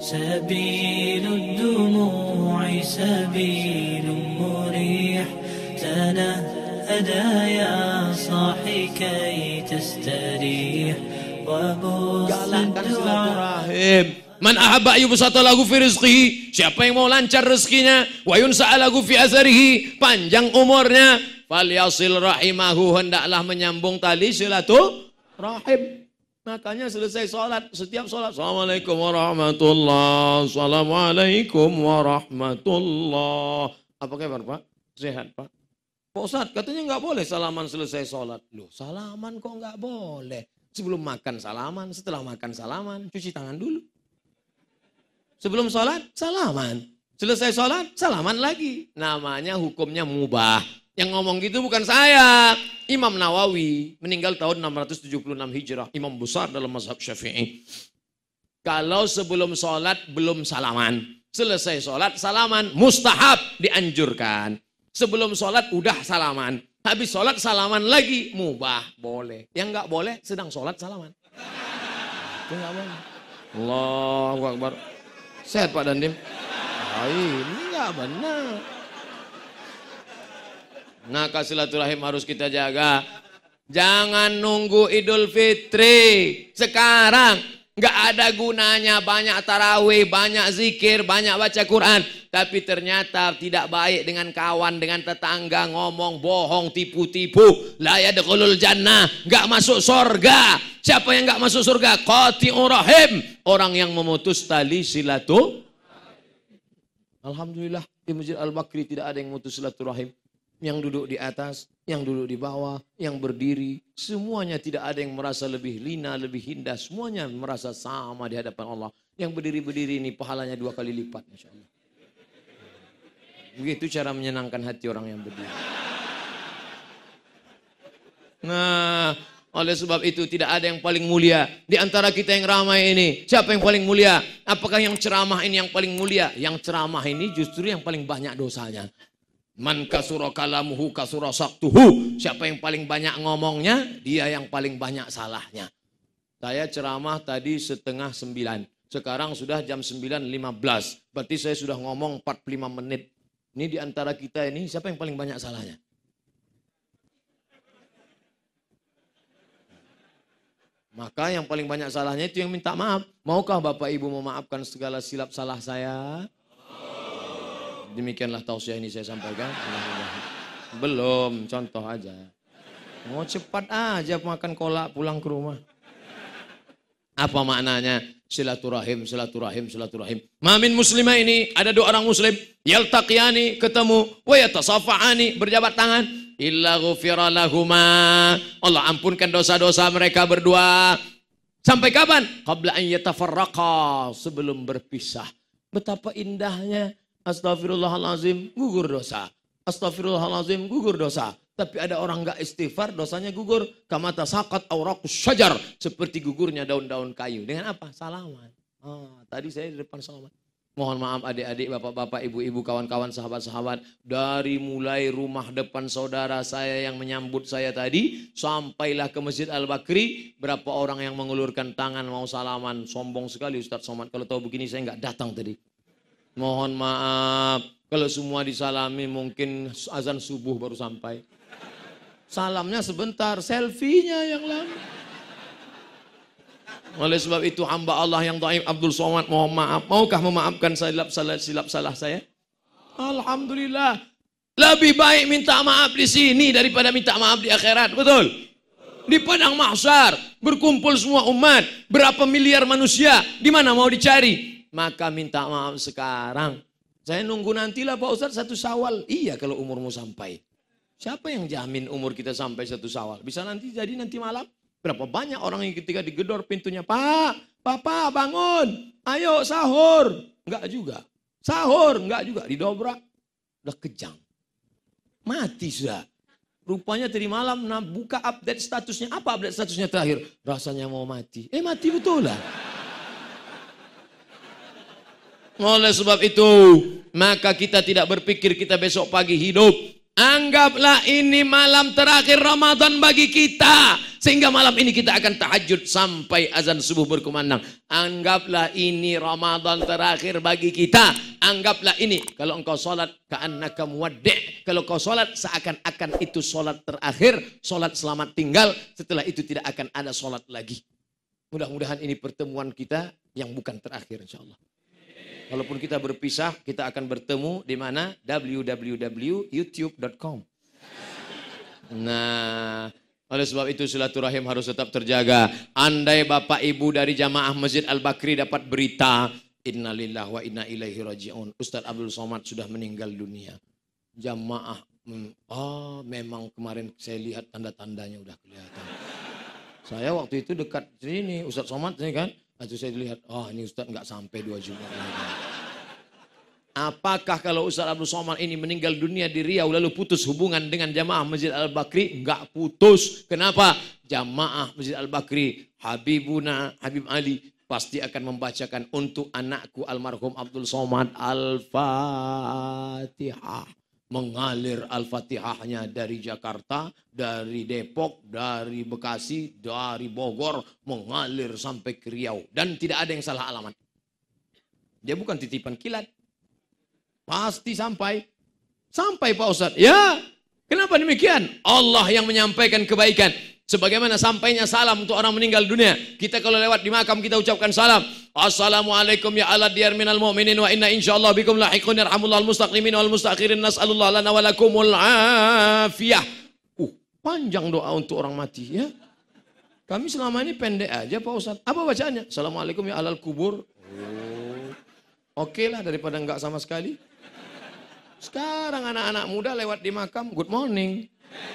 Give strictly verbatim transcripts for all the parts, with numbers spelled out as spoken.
سبيل الدموع سبيل مريح تنهدى يا صاحي كي تستريح وبوس الدعاء. Man ahabba yubsata lahu fi rizqihi, siapa yang mau lancar rezekinya, wa yunsa'a lahu fi atharihi, panjang umurnya, falyasil rahimahu, hendaklah menyambung tali silaturahim. Makanya selesai sholat, setiap sholat, assalamualaikum warahmatullah, assalamualaikum warahmatullah. Apa kabar Pak? Sehat Pak? Pak Ustadz katanya nggak boleh salaman selesai sholat. Loh, salaman kok nggak boleh? Sebelum makan salaman, setelah makan salaman, cuci tangan dulu. Sebelum sholat, salaman. Selesai sholat, salaman lagi. Namanya hukumnya mubah. Yang ngomong gitu bukan saya. Imam Nawawi meninggal tahun enam ratus tujuh puluh enam Hijrah. Imam besar dalam mazhab Syafi'i. Kalau sebelum sholat belum salaman. Selesai sholat salaman. Mustahab, dianjurkan. Sebelum sholat udah salaman. Habis sholat salaman lagi. Mubah, boleh. Yang nggak boleh sedang sholat salaman. Itu nggak boleh. Allahu Akbar. Sehat Pak Dandim? Oh, ini nggak benar. Nah, silaturahim harus kita jaga. Jangan nunggu Idul Fitri. Sekarang nggak ada gunanya banyak tarawih, banyak zikir, banyak baca Quran. Tapi ternyata tidak baik dengan kawan, dengan tetangga, ngomong bohong, tipu-tipu. La yadkhulul jannah, nggak masuk surga. Siapa yang nggak masuk surga? Qati'ur rahim, orang yang memutus tali silaturahim. Alhamdulillah di Masjid Al-Bakri tidak ada yang memutus silaturahim. Yang duduk di atas, yang duduk di bawah, yang berdiri, semuanya tidak ada yang merasa lebih lina, lebih indah. Semuanya merasa sama di hadapan Allah. Yang berdiri-berdiri ini pahalanya dua kali lipat, Masya Allah. Begitu cara menyenangkan hati orang yang berdiri. Nah, oleh sebab itu tidak ada yang paling mulia di antara kita yang ramai ini. Siapa yang paling mulia? Apakah yang ceramah ini yang paling mulia? Yang ceramah ini justru yang paling banyak dosanya. Man kasura kalamuhu kasura saktuhu. Siapa yang paling banyak ngomongnya, dia yang paling banyak salahnya. Saya ceramah tadi setengah sembilan. Sekarang sudah jam sembilan lima belas. Berarti saya sudah ngomong empat puluh lima menit. Ini di antara kita ini siapa yang paling banyak salahnya? Maka yang paling banyak salahnya itu yang minta maaf. Maukah Bapak Ibu memaafkan segala silap salah saya? Demikianlah tausiah ini saya sampaikan. Belum, contoh aja. Mau cepat aja makan kolak pulang ke rumah. Apa maknanya? Silaturahim, silaturahim, silaturahim. Mamin muslimah ini ada dua orang muslim. Yaltaqiyani, ketemu. Wa yatasafa'ani, berjabat tangan. Illa ghufira lahuma. Allah ampunkan dosa-dosa mereka berdua. Sampai kapan? Qabla an yatafarraqa, sebelum berpisah. Betapa indahnya. Astaghfirullahalazim, gugur dosa. Astaghfirullahalazim, gugur dosa. Tapi ada orang enggak istighfar, dosanya gugur. Kamata sakat auraqus syajar, seperti gugurnya daun-daun kayu. Dengan apa? Salaman. Ah, tadi saya di depan salaman. Mohon maaf adik-adik, bapak-bapak, ibu-ibu, kawan-kawan, sahabat-sahabat. Dari mulai rumah depan saudara saya yang menyambut saya tadi, sampailah ke Masjid Al-Bakri. Berapa orang yang mengulurkan tangan mau salaman. Sombong sekali Ustaz Somad. Kalau tahu begini saya enggak datang tadi. Mohon maaf, kalau semua disalami mungkin azan subuh baru sampai. Salamnya sebentar, selfie-nya yang lama. Oleh sebab itu hamba Allah yang dhaif Abdul Somad mohon maaf. Maukah memaafkan silap salah silap salah saya? Alhamdulillah. Lebih baik minta maaf di sini daripada minta maaf di akhirat, betul? Di padang mahsyar berkumpul semua umat, berapa miliar manusia, di mana mau dicari? Maka minta maaf sekarang. Saya nunggu nantilah Pak Ustadz satu Syawal. Iya kalau umurmu sampai. Siapa yang jamin umur kita sampai satu Syawal? Bisa nanti jadi nanti malam. Berapa banyak orang yang ketika digedor pintunya. Pak, Papa bangun. Ayo sahur. Enggak juga. Sahur. Enggak juga. Didobrak. Udah kejang. Mati sudah. Rupanya tadi malam nah, buka update statusnya. Apa update statusnya terakhir? Rasanya mau mati. Eh mati betul lah. Oleh sebab itu, maka kita tidak berpikir kita besok pagi hidup. Anggaplah ini malam terakhir Ramadan bagi kita. Sehingga malam ini kita akan tahajud sampai azan subuh berkumandang. Anggaplah ini Ramadan terakhir bagi kita. Anggaplah ini. Kalau engkau sholat ka'annaka muwaddi'. Kalau kau sholat seakan-akan itu sholat terakhir. Sholat selamat tinggal. Setelah itu tidak akan ada sholat lagi. Mudah-mudahan ini pertemuan kita yang bukan terakhir insya Allah. Walaupun kita berpisah, kita akan bertemu di mana? w w w titik youtube titik com. Nah, oleh sebab itu silaturahim harus tetap terjaga. Andai Bapak Ibu dari jamaah Masjid Al-Bakri dapat berita, innalillahi wa inna ilaihi raji'un, Ustaz Abdul Somad sudah meninggal dunia. Jamaah, oh memang kemarin saya lihat tanda-tandanya udah kelihatan. Saya waktu itu dekat sini, Ustaz Somad ini kan, itu saya lihat, oh ini Ustaz nggak sampai dua Jumat. Apakah kalau Ustaz Abdul Somad ini meninggal dunia di Riau lalu putus hubungan dengan jamaah Masjid Al-Bakri? Enggak putus. Kenapa? Jamaah Masjid Al-Bakri, Habibuna, Habib Ali pasti akan membacakan untuk anakku almarhum Abdul Somad Al-Fatihah. Mengalir Al-Fatihahnya dari Jakarta, dari Depok, dari Bekasi, dari Bogor, mengalir sampai ke Riau. Dan tidak ada yang salah alamat. Dia bukan titipan kilat. Pasti sampai. Sampai Pak Ustadz. Ya, kenapa demikian? Allah yang menyampaikan kebaikan. Sebagaimana sampainya salam untuk orang meninggal dunia. Kita kalau lewat di makam kita ucapkan salam. Assalamualaikum ya ala diyar minal mu'minin wa inna insyaallah bikum lahiqun yarhamullah al-mustaqimin wal mustakhirin nas'alullah lana wa lakumul afiyah. Uh, panjang doa untuk orang mati ya. Kami selama ini pendek aja Pak Ustadz. Apa bacaannya? Assalamualaikum ya alal kubur. Oh, oke lah daripada enggak sama sekali. Sekarang anak-anak muda lewat di makam, good morning.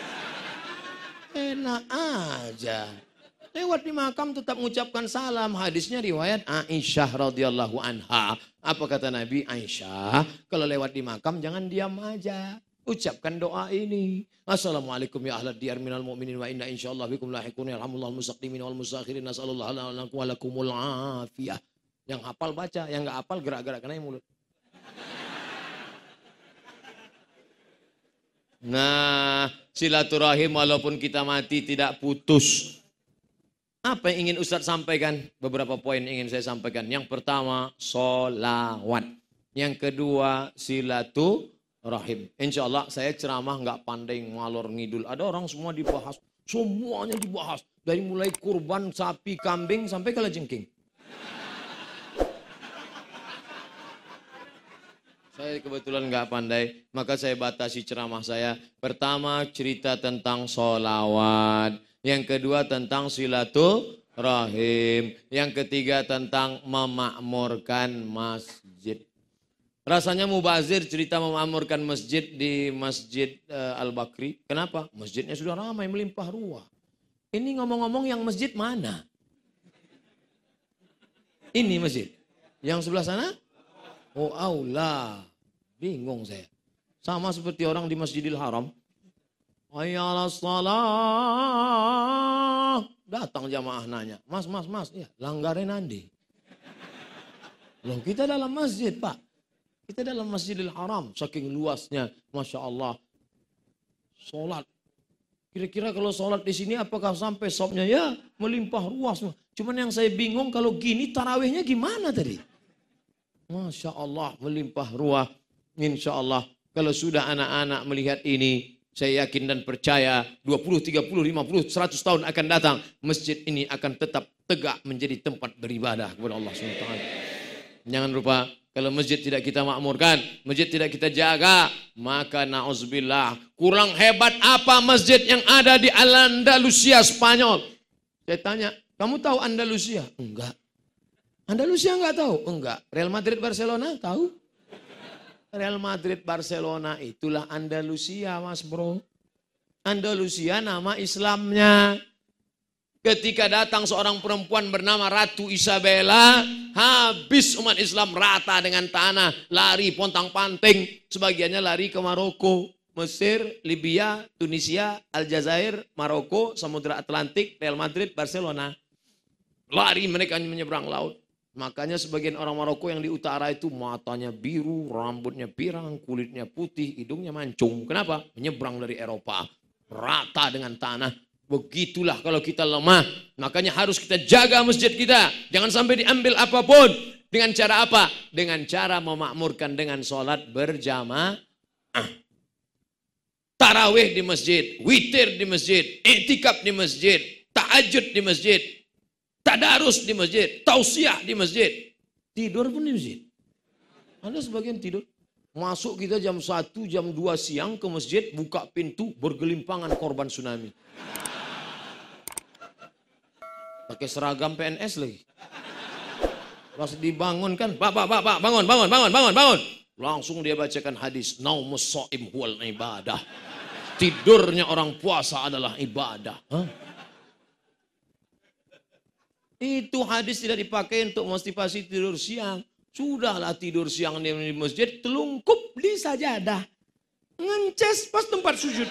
Enak aja. Lewat di makam tetap mengucapkan salam. Hadisnya riwayat Aisyah radhiyallahu anha. Apa kata Nabi? Aisyah, kalau lewat di makam jangan diam aja. Ucapkan doa ini. Assalamualaikum ya ahlad diyar minal mu'minin wa inna insyaallah bikum lahiqun yarhamullah al-mustaqimin wal mustakhirin nas'alullah lana wa lakumul afiyah. Yang hafal baca, yang enggak hafal gerak-gerak kena mulut. Nah, silaturahim walaupun kita mati tidak putus. Apa yang ingin Ustadz sampaikan? Beberapa poin ingin saya sampaikan. Yang pertama, sholawat. Yang kedua, silaturahim. Insya Allah saya ceramah nggak pandai ngalor ngidul. Ada orang semua dibahas. Semuanya dibahas. Dari mulai kurban, sapi, kambing, sampai kalajengking. Saya kebetulan nggak pandai, maka saya batasi ceramah saya. Pertama cerita tentang sholawat. Yang kedua tentang silaturahim. Yang ketiga tentang memakmurkan masjid. Rasanya mubazir cerita memakmurkan masjid di Masjid uh, Al-Bakri. Kenapa? Masjidnya sudah ramai melimpah ruah. Ini ngomong-ngomong yang masjid mana? Ini masjid. Yang sebelah sana? Oh Allah, bingung saya. Sama seperti orang di Masjidil Haram. Hayya 'alas shalah. Datang jamaah nanya, mas, mas, mas, ya, langgarin nanti. Loh kita dalam masjid Pak. Kita dalam Masjidil Haram. Saking luasnya, Masya Allah. Sholat. Kira-kira kalau sholat di sini apakah sampai sopnya? Ya melimpah ruas. Cuman yang saya bingung kalau gini tarawihnya gimana tadi? Masya Allah melimpah ruah. Insya Allah kalau sudah anak-anak melihat ini, saya yakin dan percaya dua puluh, tiga puluh, lima puluh, seratus tahun akan datang. Masjid ini akan tetap tegak menjadi tempat beribadah kepada Allah subhanahu wa taala. Jangan lupa kalau masjid tidak kita makmurkan, masjid tidak kita jaga, maka na'udzubillah. Kurang hebat apa masjid yang ada di Andalusia Spanyol? Saya tanya, kamu tahu Andalusia? Enggak. Andalusia enggak tahu? Enggak. Real Madrid Barcelona tahu? Real Madrid Barcelona itulah Andalusia mas bro. Andalusia nama Islamnya. Ketika datang seorang perempuan bernama Ratu Isabella, habis umat Islam rata dengan tanah, lari pontang-panting. Sebagiannya lari ke Maroko, Mesir, Libya, Tunisia, Aljazair, Maroko, Samudra Atlantik, Real Madrid, Barcelona. Lari mereka menyeberang laut. Makanya sebagian orang Maroko yang di utara itu matanya biru, rambutnya pirang, kulitnya putih, hidungnya mancung. Kenapa? Menyeberang dari Eropa. Rata dengan tanah. Begitulah kalau kita lemah. Makanya harus kita jaga masjid kita. Jangan sampai diambil apapun. Dengan cara apa? Dengan cara memakmurkan dengan sholat berjamaah. Tarawih di masjid. Witir di masjid. Iktikaf di masjid. Tahajud di masjid. Tadarus di masjid. Tausiah di masjid. Tidur pun di masjid. Ada sebagian tidur. Masuk kita jam satu, jam dua siang ke masjid. Buka pintu. Bergelimpangan korban tsunami. Pakai seragam P N S lagi. Pas dibangun kan, pak, pak, pak, pak, bangun, bangun, bangun, bangun, bangun. Langsung dia bacakan hadis, naumus shaim huwal ibadah. Tidurnya orang puasa adalah ibadah. Hah? Itu hadis tidak dipakai untuk motivasi tidur siang. Sudahlah tidur siang di masjid, telungkup di sajadah. Ngences pas tempat sujud.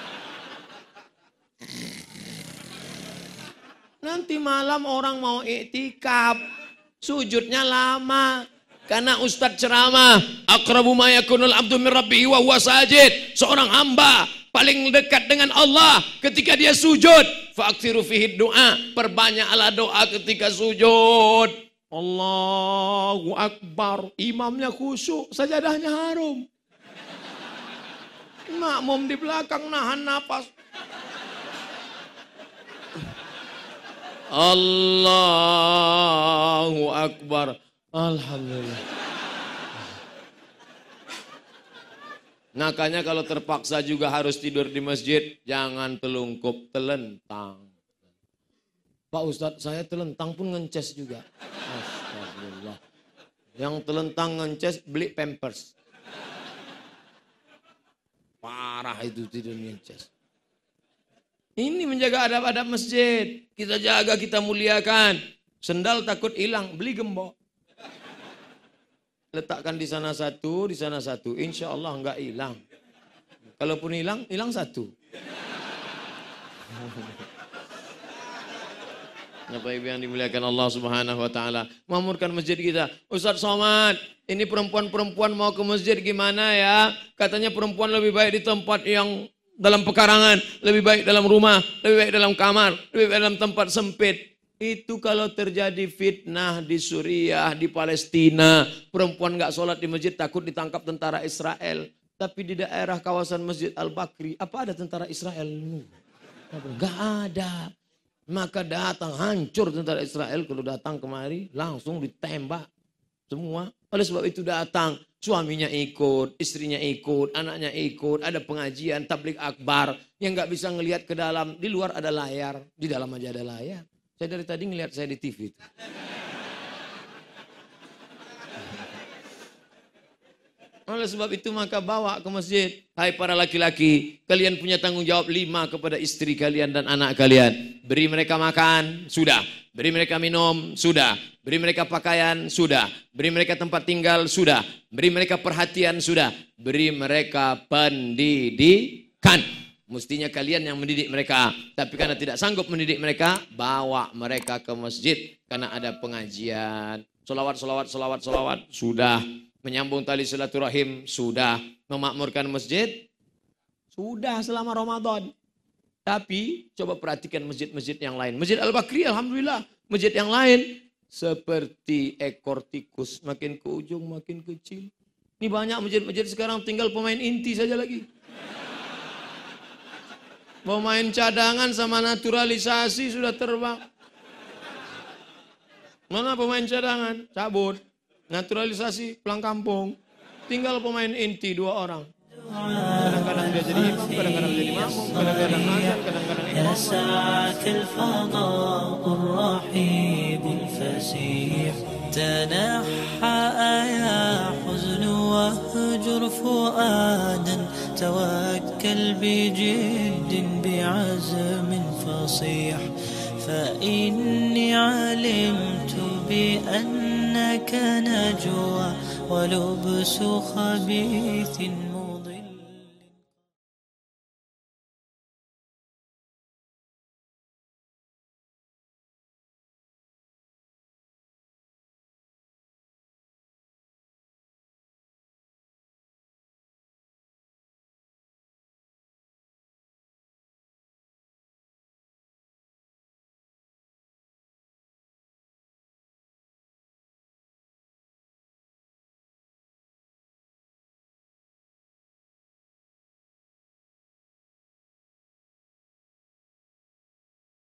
Nanti malam orang mau iktikaf, sujudnya lama. Karena ustadz ceramah, aqrabu ma yakunul abdu min rabbihi wa huwa sajid. Seorang hamba paling dekat dengan Allah ketika dia sujud. Fa'aktsiru fihi doa, perbanyaklah doa ketika sujud. Allahu Akbar, imamnya khusyuk, sajadahnya harum. Makmum di belakang nahan napas. Allahu Akbar. Alhamdulillah. Makanya kalau terpaksa juga harus tidur di masjid, jangan telungkup, telentang. Pak Ustadz, saya telentang pun ngences juga. Astagfirullah. Yang telentang ngences, beli pampers. Parah itu tidur ngences. Ini menjaga adab-adab masjid. Kita jaga, kita muliakan. Sendal takut hilang, beli gembok. Letakkan di sana satu, di sana satu. Insya Allah enggak hilang. Kalaupun hilang, hilang satu. Bapak Ibu yang dimuliakan Allah Subhanahu wa taala. Makmurkan masjid kita. Ustadz Somad, ini perempuan-perempuan mau ke masjid gimana ya? Katanya perempuan lebih baik di tempat yang dalam pekarangan, lebih baik dalam rumah, lebih baik dalam kamar, lebih baik dalam tempat sempit. Itu kalau terjadi fitnah di Suriah, di Palestina, perempuan nggak sholat di masjid takut ditangkap tentara Israel. Tapi di daerah kawasan Masjid Al-Bakri, apa ada tentara Israel? Nggak ada. Maka datang, hancur tentara Israel. Kalau datang kemari, langsung ditembak semua. Oleh sebab itu datang, suaminya ikut, istrinya ikut, anaknya ikut, ada pengajian, tablik akbar. Yang nggak bisa ngelihat ke dalam, di luar ada layar, di dalam aja ada layar. Saya dari tadi ngelihat saya di T V itu. Oleh sebab itu maka bawa ke masjid. Hai para laki-laki, kalian punya tanggung jawab lima kepada istri kalian dan anak kalian. Beri mereka makan, sudah. Beri mereka minum, sudah. Beri mereka pakaian, sudah. Beri mereka tempat tinggal, sudah. Beri mereka perhatian, sudah. Beri mereka pendidikan. Mestinya kalian yang mendidik mereka. Tapi karena tidak sanggup mendidik mereka, bawa mereka ke masjid. Karena ada pengajian. Solawat, solawat, solawat, solawat, sudah. Menyambung tali silaturahim, sudah. Memakmurkan masjid, sudah selama Ramadan. Tapi coba perhatikan masjid-masjid yang lain. Masjid Al-Bakri, alhamdulillah. Masjid yang lain seperti ekor tikus. Makin ke ujung, makin kecil. Ini banyak masjid-masjid sekarang tinggal pemain inti saja lagi. Pemain cadangan sama naturalisasi sudah terbang. Mana pemain cadangan? Cabut. Naturalisasi pulang kampung. Tinggal pemain inti dua orang. Kadang-kadang dia jadi imam, kadang-kadang jadi makmum, kadang-kadang azan, kadang-kadang imam. يسعك الفضاء الرحيب الفسيح تنحى يا حزن واهجر فؤادا توكل بجد بعزم فصيح فإني علمت بأنك نجوى ولبس خبيث